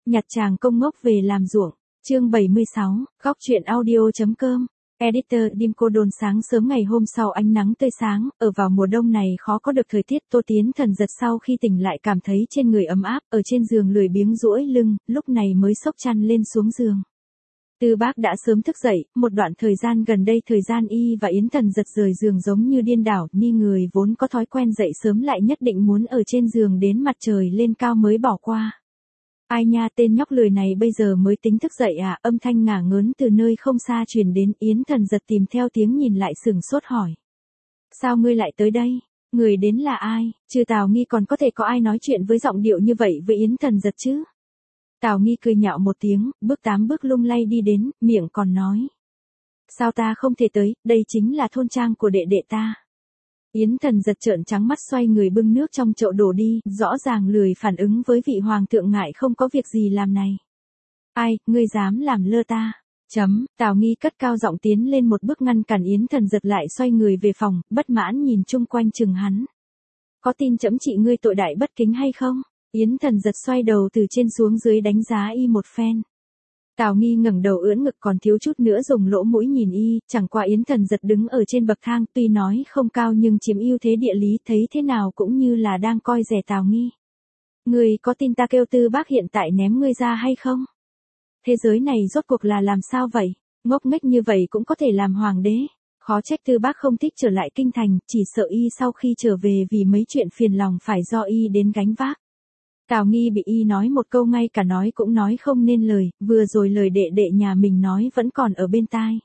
Nhặt chàng công ngốc về làm ruộng. Chương 76, góc truyện audio.com. Editor Dimco Đồn. Sáng sớm ngày hôm sau ánh nắng tươi sáng, ở vào mùa đông này khó có được thời tiết. Tô Tiến Thần giật sau khi tỉnh lại cảm thấy trên người ấm áp, ở trên giường lười biếng duỗi lưng, lúc này mới xốc chăn lên xuống giường. Tư Bác đã sớm thức dậy, một đoạn thời gian gần đây thời gian y và Yến Thần giật rời giường giống như điên đảo, ni người vốn có thói quen dậy sớm lại nhất định muốn ở trên giường đến mặt trời lên cao mới bỏ qua. Ai nha, tên nhóc lười này bây giờ mới tính thức dậy à? Âm thanh ngả ngớn từ nơi không xa truyền đến. Yến Thần giật tìm theo tiếng nhìn lại sửng sốt hỏi. Sao ngươi lại tới đây? Người đến là ai? Trừ Tào Nghi còn có thể có ai nói chuyện với giọng điệu như vậy với Yến Thần giật chứ? Tào Nghi cười nhạo một tiếng, bước 8 bước lung lay đi đến, miệng còn nói. Sao ta không thể tới, đây chính là thôn trang của đệ đệ ta. Yến Thần giật trợn trắng mắt xoay người bưng nước trong chậu đổ đi, rõ ràng lười phản ứng với vị hoàng thượng ngại không có việc gì làm này. Ai, ngươi dám làm lơ ta? Tào Nghi cất cao giọng tiến lên một bước ngăn cản Yến Thần giật lại xoay người về phòng, bất mãn nhìn chung quanh chừng hắn. Có tin trẫm trị ngươi tội đại bất kính hay không? Yến Thần giật xoay đầu từ trên xuống dưới đánh giá y một phen. Tào Nghi ngẩng đầu ưỡn ngực còn thiếu chút nữa dùng lỗ mũi nhìn y, chẳng qua Yến Thần giật đứng ở trên bậc thang, tuy nói không cao nhưng chiếm ưu thế địa lý, thấy thế nào cũng như là đang coi rẻ Tào Nghi. Ngươi có tin ta kêu Tư Bác hiện tại ném ngươi ra hay không? Thế giới này rốt cuộc là làm sao vậy? Ngốc nghếch như vậy cũng có thể làm hoàng đế. Khó trách Tư Bác không thích trở lại kinh thành, chỉ sợ y sau khi trở về vì mấy chuyện phiền lòng phải do y đến gánh vác. Tào Nghi bị y nói một câu ngay cả nói cũng nói không nên lời, vừa rồi lời đệ đệ nhà mình nói vẫn còn ở bên tai.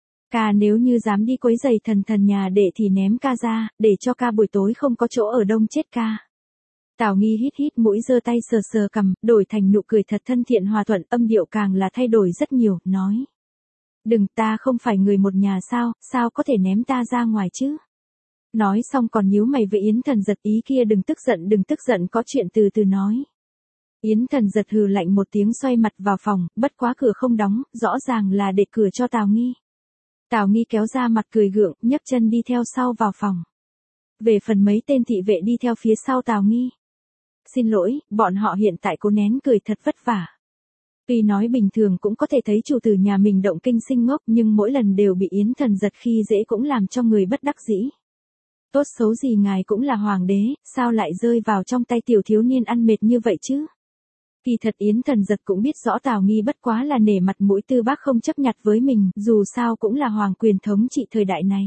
Ca nếu như dám đi quấy giày thần nhà đệ thì ném ca ra, để cho ca buổi tối không có chỗ ở đông chết ca. Tào Nghi hít hít mũi giơ tay sờ sờ cằm, đổi thành nụ cười thật thân thiện hòa thuận, âm điệu càng là thay đổi rất nhiều, nói. Đừng, ta không phải người một nhà sao có thể ném ta ra ngoài chứ? Nói xong còn nhíu mày với Yến Thần giật, ý kia đừng tức giận, có chuyện từ từ nói. Yến Thần giật hừ lạnh một tiếng xoay mặt vào phòng, bất quá cửa không đóng, rõ ràng là để cửa cho Tào Nghi. Tào Nghi kéo ra mặt cười gượng, nhấc chân đi theo sau vào phòng. Về phần mấy tên thị vệ đi theo phía sau Tào Nghi. Xin lỗi, bọn họ hiện tại cố nén cười thật vất vả. Tuy nói bình thường cũng có thể thấy chủ tử nhà mình động kinh sinh ngốc, nhưng mỗi lần đều bị Yến Thần giật khi dễ cũng làm cho người bất đắc dĩ. Tốt xấu gì ngài cũng là hoàng đế, sao lại rơi vào trong tay tiểu thiếu niên ăn mệt như vậy chứ? Kỳ thật Yến Thần giật cũng biết rõ Tào Nghi bất quá là nể mặt mũi Tư Bác không chấp nhặt với mình, dù sao cũng là hoàng quyền thống trị thời đại này.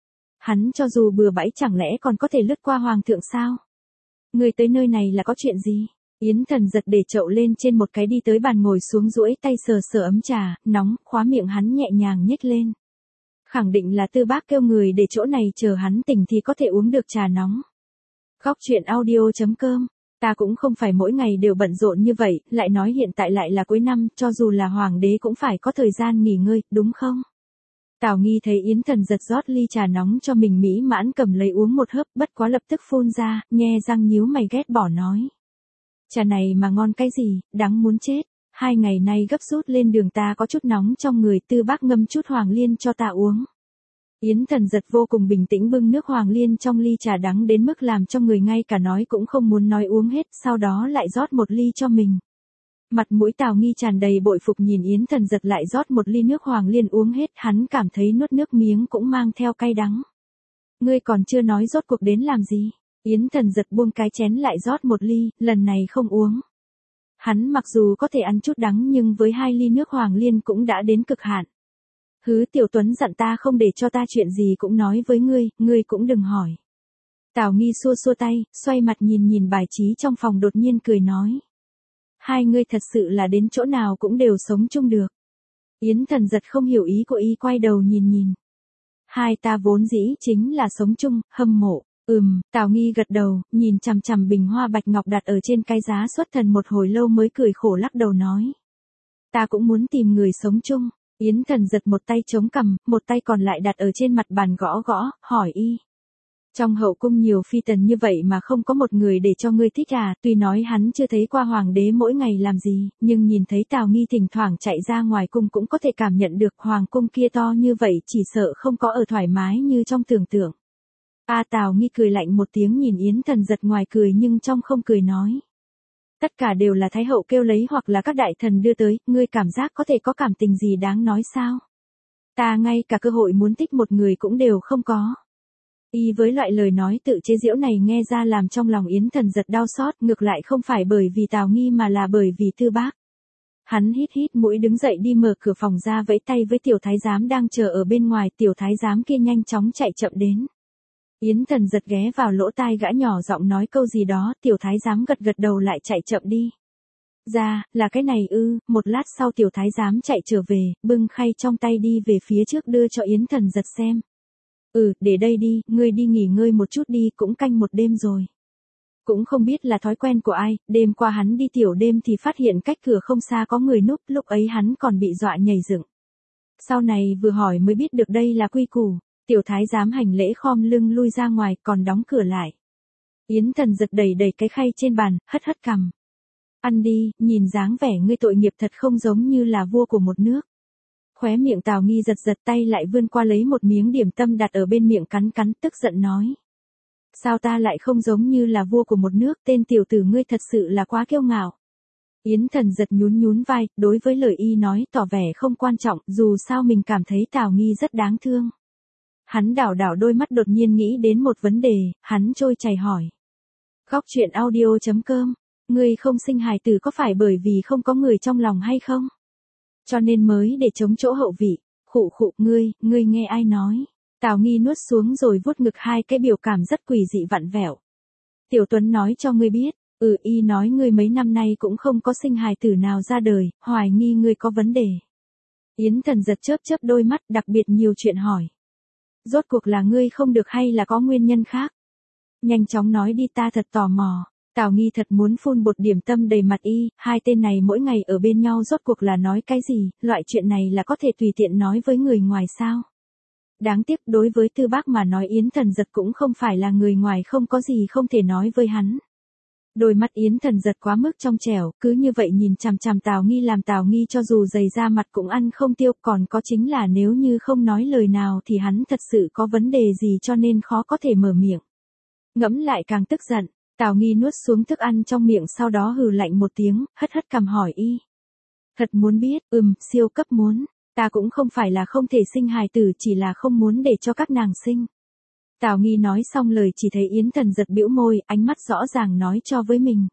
Hắn cho dù bừa bãi chẳng lẽ còn có thể lướt qua hoàng thượng sao? Người tới nơi này là có chuyện gì? Yến Thần giật để chậu lên trên một cái đi tới bàn ngồi xuống duỗi tay sờ sờ ấm trà, nóng, khóa miệng hắn nhẹ nhàng nhếch lên. Khẳng định là Tư Bác kêu người để chỗ này chờ hắn tỉnh thì có thể uống được trà nóng. Góc truyện audio.com. Ta cũng không phải mỗi ngày đều bận rộn như vậy, lại nói hiện tại lại là cuối năm, cho dù là hoàng đế cũng phải có thời gian nghỉ ngơi, đúng không? Tào Nghi thấy Yến Thần giật rót ly trà nóng cho mình mỹ mãn cầm lấy uống một hớp, bất quá lập tức phun ra, nhe răng nhíu mày ghét bỏ nói. Trà này mà ngon cái gì, đáng muốn chết. 2 ngày nay gấp rút lên đường ta có chút nóng trong người, Tư Bác ngâm chút hoàng liên cho ta uống. Yến Thần giật vô cùng bình tĩnh bưng nước hoàng liên trong ly trà đắng đến mức làm cho người ngay cả nói cũng không muốn nói uống hết, sau đó lại rót một ly cho mình. Mặt mũi Tào Nghi tràn đầy bội phục nhìn Yến Thần giật lại rót một ly nước hoàng liên uống hết, hắn cảm thấy nuốt nước miếng cũng mang theo cay đắng. Ngươi còn chưa nói rốt cuộc đến làm gì? Yến Thần giật buông cái chén lại rót một ly, lần này không uống. Hắn mặc dù có thể ăn chút đắng nhưng với 2 ly nước hoàng liên cũng đã đến cực hạn. Hứ Tiểu Tuấn dặn ta không để cho ta chuyện gì cũng nói với ngươi cũng đừng hỏi. Tào Nghi xua xua tay, xoay mặt nhìn bài trí trong phòng đột nhiên cười nói. Hai ngươi thật sự là đến chỗ nào cũng đều sống chung được. Yến Thần giật không hiểu ý của y quay đầu nhìn. Hai ta vốn dĩ chính là sống chung, hâm mộ. Tào Nghi gật đầu, nhìn chằm chằm bình hoa bạch ngọc đặt ở trên cái giá xuất thần một hồi lâu mới cười khổ lắc đầu nói. Ta cũng muốn tìm người sống chung. Yến Thần giật một tay chống cằm, một tay còn lại đặt ở trên mặt bàn gõ, hỏi y. Trong hậu cung nhiều phi tần như vậy mà không có một người để cho ngươi thích à? Tuy nói hắn chưa thấy qua hoàng đế mỗi ngày làm gì, nhưng nhìn thấy Tào Nghi thỉnh thoảng chạy ra ngoài cung cũng có thể cảm nhận được hoàng cung kia to như vậy chỉ sợ không có ở thoải mái như trong tưởng tượng. Tào Nghi cười lạnh một tiếng nhìn Yến Thần giật ngoài cười nhưng trong không cười nói. Tất cả đều là Thái hậu kêu lấy hoặc là các đại thần đưa tới, ngươi cảm giác có thể có cảm tình gì đáng nói sao? Ta ngay cả cơ hội muốn thích một người cũng đều không có. Y với loại lời nói tự chế giễu này nghe ra làm trong lòng Yến Thần giật đau xót, ngược lại không phải bởi vì Tào Nghi mà là bởi vì Tư Bác. Hắn hít hít mũi đứng dậy đi mở cửa phòng ra vẫy tay với tiểu thái giám đang chờ ở bên ngoài, tiểu thái giám kia nhanh chóng chạy chậm đến. Yến Thần giật ghé vào lỗ tai gã nhỏ giọng nói câu gì đó, tiểu thái giám gật gật đầu lại chạy chậm đi. Ra, là cái này ư, một lát sau tiểu thái giám chạy trở về, bưng khay trong tay đi về phía trước đưa cho Yến Thần giật xem. Để đây đi, ngươi đi nghỉ ngơi một chút đi, cũng canh một đêm rồi. Cũng không biết là thói quen của ai, đêm qua hắn đi tiểu đêm thì phát hiện cách cửa không xa có người núp, lúc ấy hắn còn bị dọa nhảy dựng. Sau này vừa hỏi mới biết được đây là quy củ, tiểu thái giám hành lễ khom lưng lui ra ngoài còn đóng cửa lại. Yến Thần giật đẩy đẩy cái khay trên bàn, hất hất cằm. Ăn đi, nhìn dáng vẻ ngươi tội nghiệp thật không giống như là vua của một nước. Khóe miệng Tào Nghi giật giật tay lại vươn qua lấy một miếng điểm tâm đặt ở bên miệng cắn cắn tức giận nói. Sao ta lại không giống như là vua của một nước, tên tiểu tử ngươi thật sự là quá kiêu ngạo. Yến Thần giật nhún nhún vai, đối với lời y nói tỏ vẻ không quan trọng, dù sao mình cảm thấy Tào Nghi rất đáng thương. Hắn đảo đảo đôi mắt đột nhiên nghĩ đến một vấn đề, hắn trôi chảy hỏi. Góc truyện audio.com, ngươi không sinh hài tử có phải bởi vì không có người trong lòng hay không? Cho nên mới để chống chỗ hậu vị, khụ khụ ngươi nghe ai nói? Tào Nghi nuốt xuống rồi vuốt ngực hai cái biểu cảm rất quỷ dị vặn vẹo. Tiểu Tuấn nói cho ngươi biết, y nói ngươi mấy năm nay cũng không có sinh hài tử nào ra đời, hoài nghi ngươi có vấn đề. Yến Thần giật chớp chớp đôi mắt đặc biệt nhiều chuyện hỏi. Rốt cuộc là ngươi không được hay là có nguyên nhân khác? Nhanh chóng nói đi ta thật tò mò. Tào Nghi thật muốn phun bột điểm tâm đầy mặt y, hai tên này mỗi ngày ở bên nhau rốt cuộc là nói cái gì, loại chuyện này là có thể tùy tiện nói với người ngoài sao? Đáng tiếc đối với Tư Bác mà nói Yến Thần giật cũng không phải là người ngoài không có gì không thể nói với hắn. Đôi mắt Yến Thần giật quá mức trong trẻo, cứ như vậy nhìn chằm chằm Tào Nghi làm Tào Nghi cho dù dày ra mặt cũng ăn không tiêu, còn có chính là nếu như không nói lời nào thì hắn thật sự có vấn đề gì cho nên khó có thể mở miệng. Ngẫm lại càng tức giận, Tào Nghi nuốt xuống thức ăn trong miệng sau đó hừ lạnh một tiếng, hất hất cằm hỏi y. Thật muốn biết, siêu cấp muốn, ta cũng không phải là không thể sinh hài tử chỉ là không muốn để cho các nàng sinh. Tào Nghi nói xong lời chỉ thấy Yến Thần giật bĩu môi, ánh mắt rõ ràng nói cho với mình.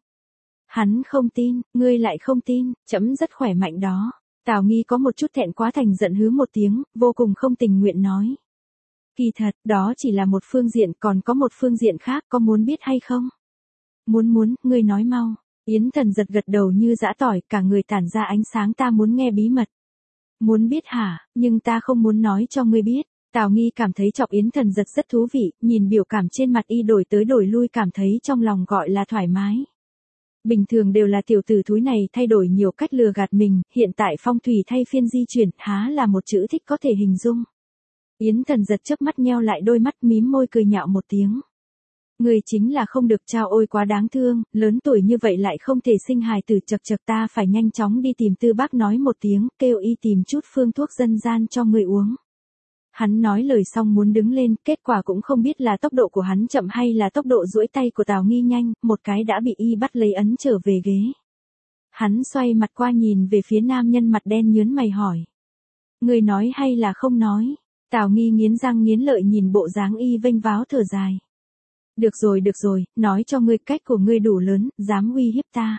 Hắn không tin, ngươi lại không tin, trẫm rất khỏe mạnh đó. Tào Nghi có một chút thẹn quá thành giận hứ một tiếng, vô cùng không tình nguyện nói. Kỳ thật, đó chỉ là một phương diện, còn có một phương diện khác, có muốn biết hay không? Muốn, ngươi nói mau. Yến Thần giật gật đầu như giã tỏi, cả người tản ra ánh sáng, ta muốn nghe bí mật. Muốn biết hả, nhưng ta không muốn nói cho ngươi biết. Tào Nghi cảm thấy chọc Yến Thần giật rất thú vị, nhìn biểu cảm trên mặt y đổi tới đổi lui cảm thấy trong lòng gọi là thoải mái. Bình thường đều là tiểu tử thúi này thay đổi nhiều cách lừa gạt mình, hiện tại phong thủy thay phiên di chuyển, há là một chữ thích có thể hình dung. Yến Thần giật chớp mắt nheo lại đôi mắt mím môi cười nhạo một tiếng. Người chính là không được trao ôi quá đáng thương, lớn tuổi như vậy lại không thể sinh hài tử chật chật ta phải nhanh chóng đi tìm Tư Bác nói một tiếng, kêu y tìm chút phương thuốc dân gian cho người uống. Hắn nói lời xong muốn đứng lên, kết quả cũng không biết là tốc độ của hắn chậm hay là tốc độ duỗi tay của Tào Nghi nhanh, một cái đã bị y bắt lấy ấn trở về ghế. Hắn xoay mặt qua nhìn về phía nam nhân mặt đen nhớn mày hỏi. Người nói hay là không nói? Tào Nghi nghiến răng nghiến lợi nhìn bộ dáng y vênh váo thở dài. Được rồi, nói cho ngươi cách của ngươi đủ lớn, dám uy hiếp ta.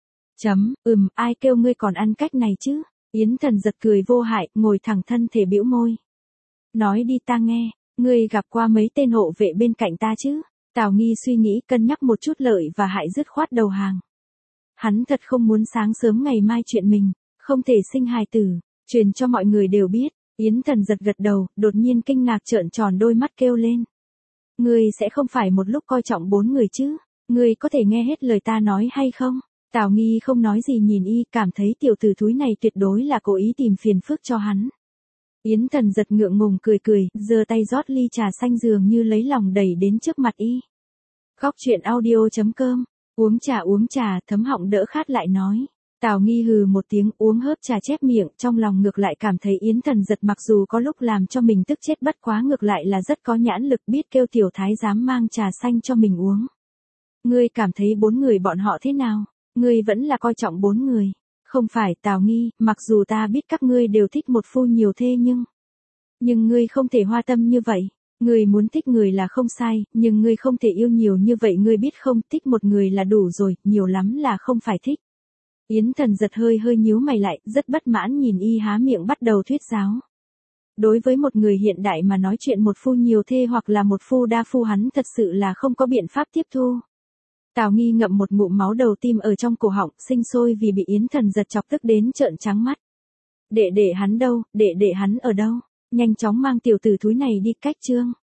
Ai kêu ngươi còn ăn cách này chứ? Yến Thần giật cười vô hại, ngồi thẳng thân thể bĩu môi. Nói đi ta nghe, ngươi gặp qua mấy tên hộ vệ bên cạnh ta chứ? Tào Nghi suy nghĩ cân nhắc một chút lợi và hại dứt khoát đầu hàng. Hắn thật không muốn sáng sớm ngày mai chuyện mình, không thể sinh hài tử, truyền cho mọi người đều biết. Yến Thần giật gật đầu, đột nhiên kinh ngạc trợn tròn đôi mắt kêu lên. Ngươi sẽ không phải một lúc coi trọng 4 người chứ? Ngươi có thể nghe hết lời ta nói hay không? Tào Nghi không nói gì nhìn y, cảm thấy tiểu tử thúi này tuyệt đối là cố ý tìm phiền phức cho hắn. Yến Thần giật ngượng ngùng cười, giơ tay rót ly trà xanh dường như lấy lòng đẩy đến trước mặt y. Góc truyện audio.com, uống trà, thấm họng đỡ khát lại nói. Tào Nghi hừ một tiếng uống hớp trà chép miệng, trong lòng ngược lại cảm thấy Yến Thần giật mặc dù có lúc làm cho mình tức chết bất quá ngược lại là rất có nhãn lực biết kêu tiểu thái giám mang trà xanh cho mình uống. Ngươi cảm thấy 4 người bọn họ thế nào? Ngươi vẫn là coi trọng 4 người. Không phải Tào Nghi, mặc dù ta biết các ngươi đều thích một phu nhiều thê nhưng ngươi không thể hoa tâm như vậy. Ngươi muốn thích người là không sai, nhưng ngươi không thể yêu nhiều như vậy, ngươi biết không, thích một người là đủ rồi, nhiều lắm là không phải thích. Yến Thần giật hơi nhíu mày lại, rất bất mãn nhìn y há miệng bắt đầu thuyết giáo. Đối với một người hiện đại mà nói chuyện một phu nhiều thê hoặc là một phu đa phu hắn thật sự là không có biện pháp tiếp thu. Tào Nghi ngậm một ngụm máu đầu tim ở trong cổ họng, sinh sôi vì bị Yến Thần giật chọc tức đến trợn trắng mắt. Đệ hắn đâu, đệ hắn ở đâu? Nhanh chóng mang tiểu tử thúi này đi cách Trương.